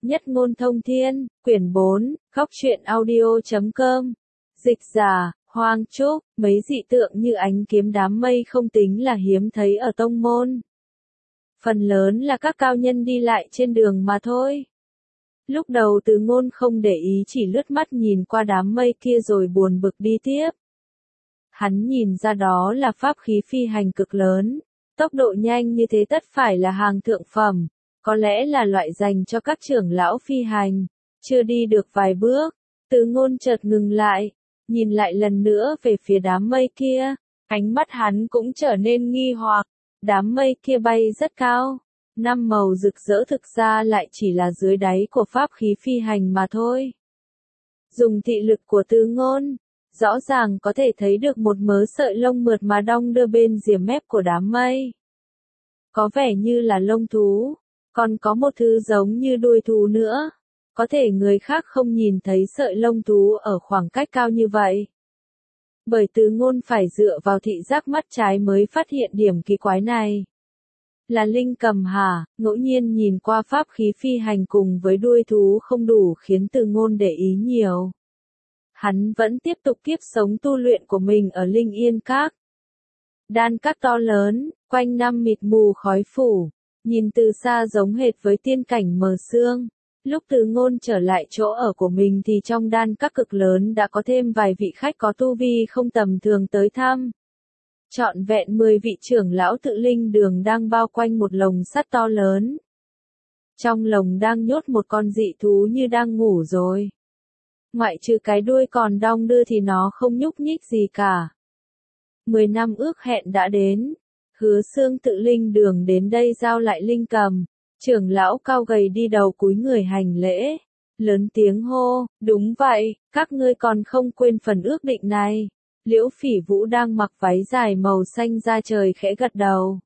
Nhất ngôn thông thiên, quyển 4, góc truyện audio.com. Dịch giả, Hoàng Trúc, mấy dị tượng như ánh kiếm đám mây không tính là hiếm thấy ở tông môn. Phần lớn là các cao nhân đi lại trên đường mà thôi. Lúc đầu Từ Ngôn không để ý, chỉ lướt mắt nhìn qua đám mây kia rồi buồn bực đi tiếp. Hắn nhìn ra đó là pháp khí phi hành cực lớn, tốc độ nhanh như thế tất phải là hàng thượng phẩm, có lẽ là loại dành cho các trưởng lão phi hành. Chưa đi được vài bước, Từ Ngôn chợt ngừng lại, nhìn lại lần nữa về phía đám mây kia, ánh mắt hắn cũng trở nên nghi hoặc. Đám mây kia bay rất cao, năm màu rực rỡ thực ra lại chỉ là dưới đáy của pháp khí phi hành mà thôi. Dùng thị lực của Từ Ngôn, rõ ràng có thể thấy được một mớ sợi lông mượt mà đong đưa bên rìa mép của đám mây. Có vẻ như là lông thú, còn có một thứ giống như đuôi thú nữa. Có thể người khác không nhìn thấy sợi lông thú ở khoảng cách cao như vậy. Bởi Từ Ngôn phải dựa vào thị giác mắt trái mới phát hiện điểm kỳ quái này. Là linh cầm hả? Ngẫu nhiên nhìn qua pháp khí phi hành cùng với đuôi thú không đủ khiến Từ Ngôn để ý nhiều. Hắn vẫn tiếp tục kiếp sống tu luyện của mình ở Linh Yên Các. Đan các to lớn, quanh năm mịt mù khói phủ, nhìn từ xa giống hệt với tiên cảnh mờ sương. Lúc Từ Ngôn trở lại chỗ ở của mình thì trong đan các cực lớn đã có thêm vài vị khách có tu vi không tầm thường tới thăm. Trọn vẹn 10 vị trưởng lão Tự Linh Đường đang bao quanh một lồng sắt to lớn. Trong lồng đang nhốt một con dị thú như đang ngủ rồi. Ngoại trừ cái đuôi còn đong đưa thì nó không nhúc nhích gì cả. 10 năm ước hẹn đã đến. Hứa Xương Tự Linh Đường đến đây giao lại linh cầm. Trưởng lão cao gầy đi đầu cúi người hành lễ. Lớn tiếng hô, đúng vậy, các ngươi còn không quên phần ước định này. Liễu Phỉ Vũ đang mặc váy dài màu xanh da trời khẽ gật đầu.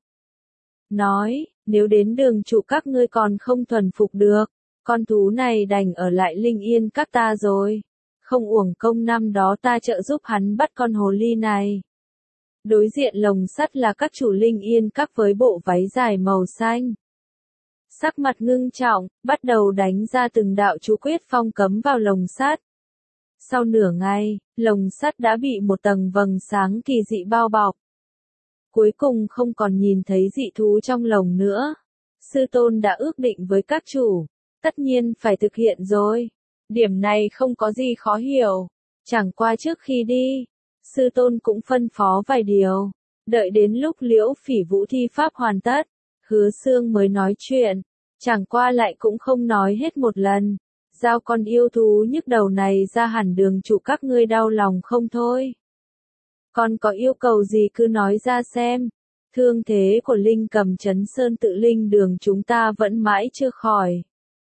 Nói, nếu đến đường chủ các ngươi còn không thuần phục được, con thú này đành ở lại Linh Yên Các ta rồi. Không uổng công năm đó ta trợ giúp hắn bắt con hồ ly này. Đối diện lồng sắt là các chủ Linh Yên Các với bộ váy dài màu xanh. Sắc mặt ngưng trọng, bắt đầu đánh ra từng đạo chú quyết phong cấm vào lồng sắt. Sau nửa ngày, lồng sắt đã bị một tầng vầng sáng kỳ dị bao bọc. Cuối cùng không còn nhìn thấy dị thú trong lồng nữa. Sư tôn đã ước định với các chủ, tất nhiên phải thực hiện rồi. Điểm này không có gì khó hiểu. Chẳng qua trước khi đi, sư tôn cũng phân phó vài điều. Đợi đến lúc Liễu Phỉ Vũ thi pháp hoàn tất, Hứa Xương mới nói chuyện. Chẳng qua lại cũng không nói hết một lần. Giao con yêu thú nhức đầu này ra hẳn đường chủ các ngươi đau lòng không thôi. Còn có yêu cầu gì cứ nói ra xem. Thương thế của Linh Cầm Trấn Sơn Tự Linh Đường chúng ta vẫn mãi chưa khỏi.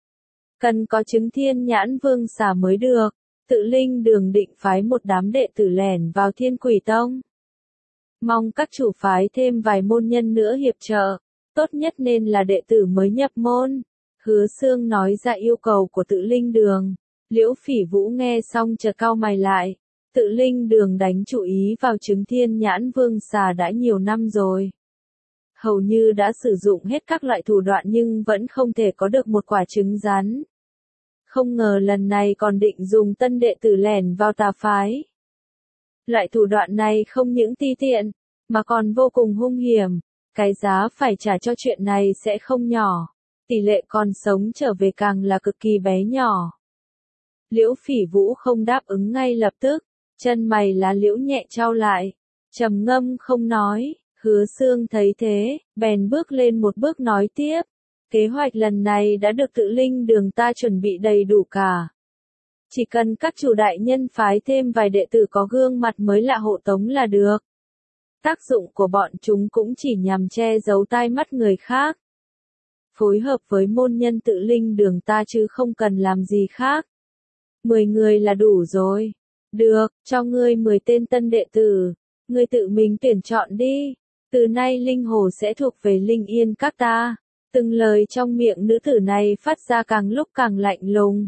Cần có chứng Thiên Nhãn Vương xả mới được. Tự Linh Đường định phái một đám đệ tử lẻn vào Thiên Quỷ Tông. Mong các chủ phái thêm vài môn nhân nữa hiệp trợ. Tốt nhất nên là đệ tử mới nhập môn. Hứa Xương nói ra yêu cầu của Tự Linh Đường. Liễu Phỉ Vũ nghe xong chợt cau mày lại. Tự Linh Đường đánh chú ý vào chứng Thiên Nhãn Vương xà đã nhiều năm rồi. Hầu như đã sử dụng hết các loại thủ đoạn nhưng vẫn không thể có được một quả trứng rắn. Không ngờ lần này còn định dùng tân đệ tử lẻn vào tà phái. Loại thủ đoạn này không những ti tiện, mà còn vô cùng hung hiểm. Cái giá phải trả cho chuyện này sẽ không nhỏ. Tỷ lệ còn sống trở về càng là cực kỳ bé nhỏ. Liễu Phỉ Vũ không đáp ứng ngay lập tức. Chân mày lá liễu nhẹ trao lại. Trầm ngâm không nói. Hứa Xương thấy thế, bèn bước lên một bước nói tiếp. Kế hoạch lần này đã được Tự Linh Đường ta chuẩn bị đầy đủ cả. Chỉ cần các chủ đại nhân phái thêm vài đệ tử có gương mặt mới lạ hộ tống là được. Tác dụng của bọn chúng cũng chỉ nhằm che giấu tai mắt người khác. Phối hợp với môn nhân Tự Linh Đường ta chứ không cần làm gì khác. 10 người là đủ rồi. Được, cho ngươi 10 tên tân đệ tử. Ngươi tự mình tuyển chọn đi. Từ nay linh hồ sẽ thuộc về Linh Yên Các ta. Từng lời trong miệng nữ tử này phát ra càng lúc càng lạnh lùng.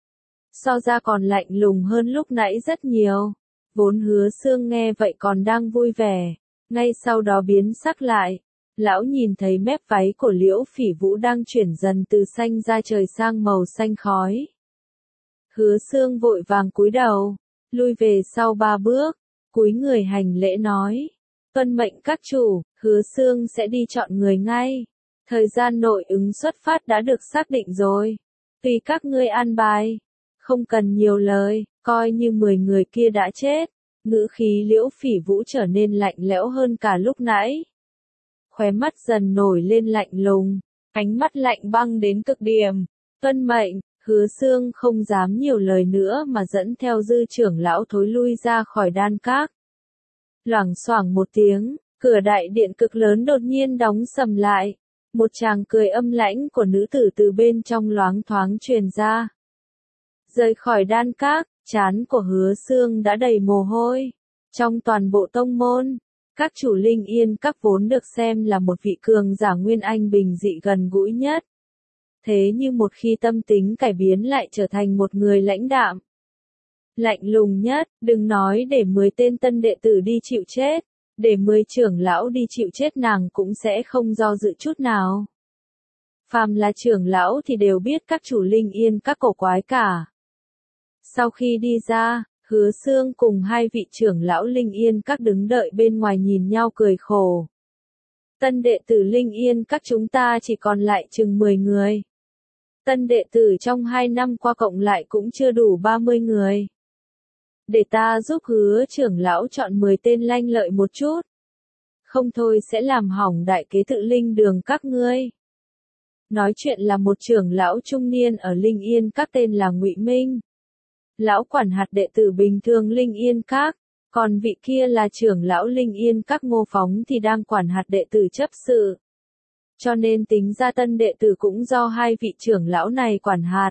So ra còn lạnh lùng hơn lúc nãy rất nhiều. Vốn Hứa Xương nghe vậy còn đang vui vẻ. Ngay sau đó biến sắc lại. Lão nhìn thấy mép váy của Liễu Phỉ Vũ đang chuyển dần từ xanh da trời sang màu xanh khói. Hứa Xương vội vàng cúi đầu, lui về sau 3 bước, cúi người hành lễ nói. Tuân mệnh các chủ, Hứa Xương sẽ đi chọn người ngay. Thời gian nội ứng xuất phát đã được xác định rồi. Tùy các ngươi an bài. Không cần nhiều lời, coi như 10 người kia đã chết. Ngữ khí Liễu Phỉ Vũ trở nên lạnh lẽo hơn cả lúc nãy. Khóe mắt dần nổi lên lạnh lùng, ánh mắt lạnh băng đến cực điểm. Tuân mệnh, Hứa Xương không dám nhiều lời nữa mà dẫn theo Dư trưởng lão thối lui ra khỏi đan các. Loảng xoảng một tiếng, cửa đại điện cực lớn đột nhiên đóng sầm lại. Một tràng cười âm lãnh của nữ tử từ bên trong loáng thoáng truyền ra. Rời khỏi đan các, trán của Hứa Xương đã đầy mồ hôi. Trong toàn bộ tông môn, các chủ Linh Yên các vốn được xem là một vị cường giả nguyên anh bình dị gần gũi nhất. Thế nhưng một khi tâm tính cải biến lại trở thành một người lãnh đạm. Lạnh lùng nhất, đừng nói để 10 tên tân đệ tử đi chịu chết, để 10 trưởng lão đi chịu chết nàng cũng sẽ không do dự chút nào. Phàm là trưởng lão thì đều biết các chủ Linh Yên các cổ quái cả. Sau khi đi ra, Hứa Xương cùng 2 vị trưởng lão Linh Yên các đứng đợi bên ngoài nhìn nhau cười khổ. Tân đệ tử Linh Yên các chúng ta chỉ còn lại chừng 10 người. Tân đệ tử trong 2 năm qua cộng lại cũng chưa đủ 30 người. Để ta giúp Hứa trưởng lão chọn 10 tên lanh lợi một chút. Không thôi sẽ làm hỏng đại kế tự linh đường các ngươi. Nói chuyện là một trưởng lão trung niên ở Linh Yên các tên là Ngụy Minh. Lão quản hạt đệ tử bình thường Linh Yên các, còn vị kia là trưởng lão Linh Yên các Ngô Phóng thì đang quản hạt đệ tử chấp sự. Cho nên tính ra tân đệ tử cũng do 2 vị trưởng lão này quản hạt.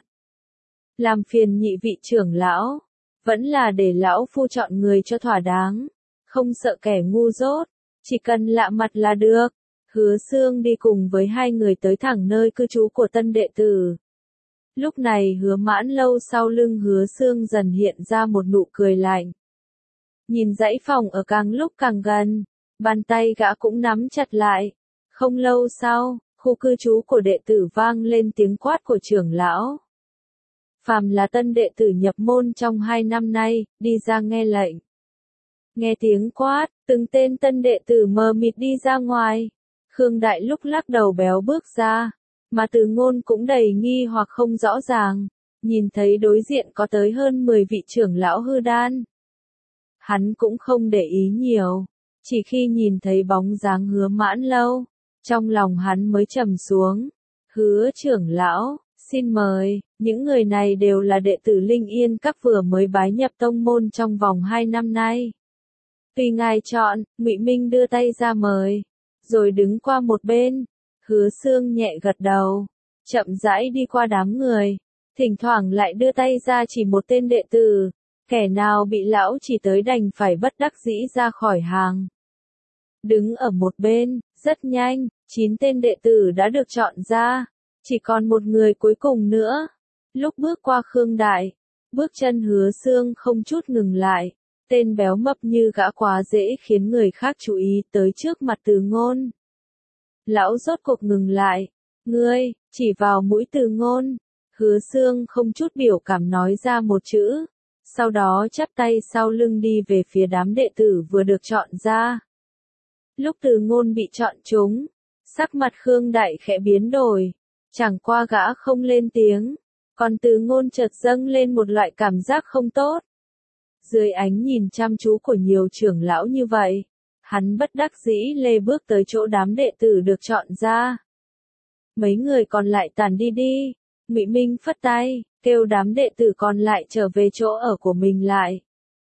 Làm phiền nhị vị trưởng lão, vẫn là để lão phu chọn người cho thỏa đáng, không sợ kẻ ngu dốt, chỉ cần lạ mặt là được. Hứa Xương đi cùng với 2 người tới thẳng nơi cư trú của tân đệ tử. Lúc này Hứa Mãn Lâu sau lưng Hứa Xương dần hiện ra một nụ cười lạnh. Nhìn dãy phòng ở càng lúc càng gần, bàn tay gã cũng nắm chặt lại. Không lâu sau, khu cư trú của đệ tử vang lên tiếng quát của trưởng lão. Phàm là tân đệ tử nhập môn trong 2 năm nay, đi ra nghe lệnh. Nghe tiếng quát, từng tên tân đệ tử mờ mịt đi ra ngoài. Khương Đại lúc lắc đầu béo bước ra, mà Từ Ngôn cũng đầy nghi hoặc không rõ ràng, nhìn thấy đối diện có tới hơn 10 vị trưởng lão hư đan. Hắn cũng không để ý nhiều, chỉ khi nhìn thấy bóng dáng Hứa Mãn Lâu, trong lòng hắn mới trầm xuống. Hứa trưởng lão, xin mời, những người này đều là đệ tử Linh Yên các vừa mới bái nhập tông môn trong vòng 2 năm nay. Tùy ngài chọn, Ngụy Minh đưa tay ra mời, rồi đứng qua một bên. Hứa Xương nhẹ gật đầu, chậm rãi đi qua đám người, thỉnh thoảng lại đưa tay ra chỉ một tên đệ tử, kẻ nào bị lão chỉ tới đành phải bất đắc dĩ ra khỏi hàng. Đứng ở một bên, rất nhanh, 9 tên đệ tử đã được chọn ra, chỉ còn một người cuối cùng nữa. Lúc bước qua Khương Đại, bước chân Hứa Xương không chút ngừng lại, tên béo mập như gã quá dễ khiến người khác chú ý tới trước mặt Từ Ngôn. Lão rốt cuộc ngừng lại, ngươi, chỉ vào mũi Từ Ngôn. Hứa Xương không chút biểu cảm nói ra một chữ, sau đó chắp tay sau lưng đi về phía đám đệ tử vừa được chọn ra. Lúc Từ Ngôn bị chọn trúng, sắc mặt Khương Đại khẽ biến đổi, chẳng qua gã không lên tiếng, còn Từ Ngôn chợt dâng lên một loại cảm giác không tốt. Dưới ánh nhìn chăm chú của nhiều trưởng lão như vậy, hắn bất đắc dĩ lê bước tới chỗ đám đệ tử được chọn ra. Mấy người còn lại tản đi đi. Ngụy Minh phất tay, kêu đám đệ tử còn lại trở về chỗ ở của mình lại.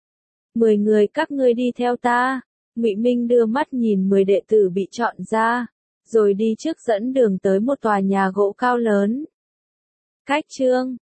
10 người các ngươi đi theo ta. Ngụy Minh đưa mắt nhìn 10 đệ tử bị chọn ra, rồi đi trước dẫn đường tới một tòa nhà gỗ cao lớn. Cách chương